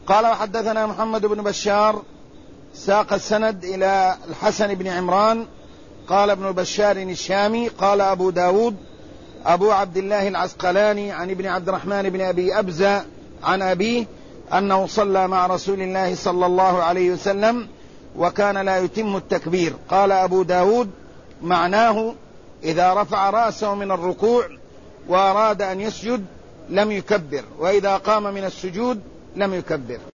قال وحدثنا محمد بن بشار ساق السند إلى الحسن بن عمران قال ابن بشار الشامي قال أبو داود أبو عبد الله العسقلاني عن ابن عبد الرحمن بن أبي أبزة عن أبيه أنه صلى مع رسول الله صلى الله عليه وسلم وكان لا يتم التكبير. قال أبو داود معناه إذا رفع رأسه من الركوع وأراد أن يسجد لم يكبر، وإذا قام من السجود لم يكبر.